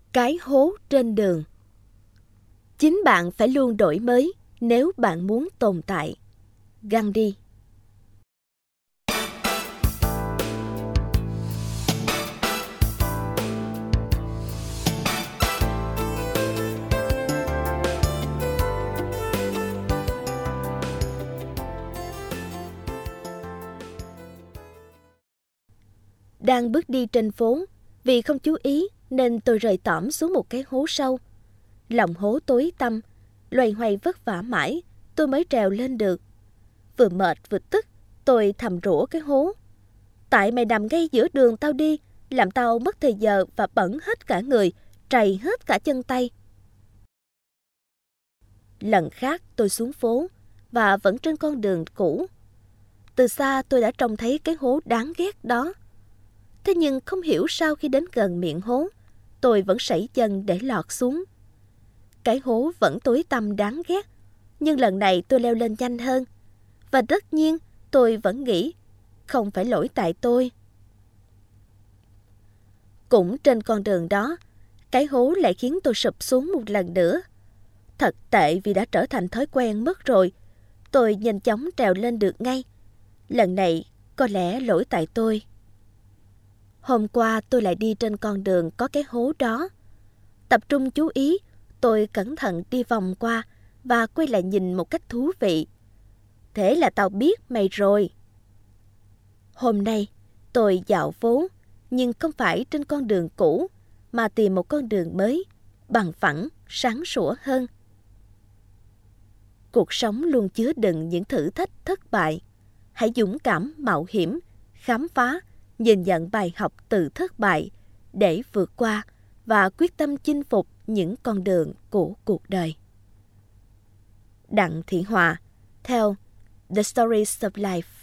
Cái hố trên đường. Chính bạn phải luôn đổi mới nếu bạn muốn tồn tại. Gandhi. Đang bước đi trên phố, vì không chú ý nên tôi rơi tõm xuống một cái hố sâu. Lòng hố tối tăm, loay hoay vất vả mãi, tôi mới trèo lên được. Vừa mệt vừa tức, tôi thầm rủa cái hố. Tại mày nằm ngay giữa đường tao đi, làm tao mất thời giờ và bẩn hết cả người, trầy hết cả chân tay. Lần khác tôi xuống phố, và vẫn trên con đường cũ. Từ xa tôi đã trông thấy cái hố đáng ghét đó. Thế nhưng không hiểu sao khi đến gần miệng hố, tôi vẫn sẩy chân để lọt xuống. Cái hố vẫn tối tăm đáng ghét, nhưng lần này tôi leo lên nhanh hơn. Và tất nhiên tôi vẫn nghĩ, không phải lỗi tại tôi. Cũng trên con đường đó, cái hố lại khiến tôi sụp xuống một lần nữa. Thật tệ vì đã trở thành thói quen mất rồi. Tôi nhanh chóng trèo lên được ngay. Lần này có lẽ lỗi tại tôi. Hôm qua tôi lại đi trên con đường có cái hố đó. Tập trung chú ý, tôi cẩn thận đi vòng qua và quay lại nhìn một cách thú vị. Thế là tao biết mày rồi. Hôm nay tôi dạo phố, nhưng không phải trên con đường cũ, mà tìm một con đường mới, bằng phẳng, sáng sủa hơn. Cuộc sống luôn chứa đựng những thử thách thất bại. Hãy dũng cảm mạo hiểm, khám phá, nhìn nhận bài học từ thất bại để vượt qua và quyết tâm chinh phục những con đường của cuộc đời. Đặng Thị Hòa, theo The Stories of Life.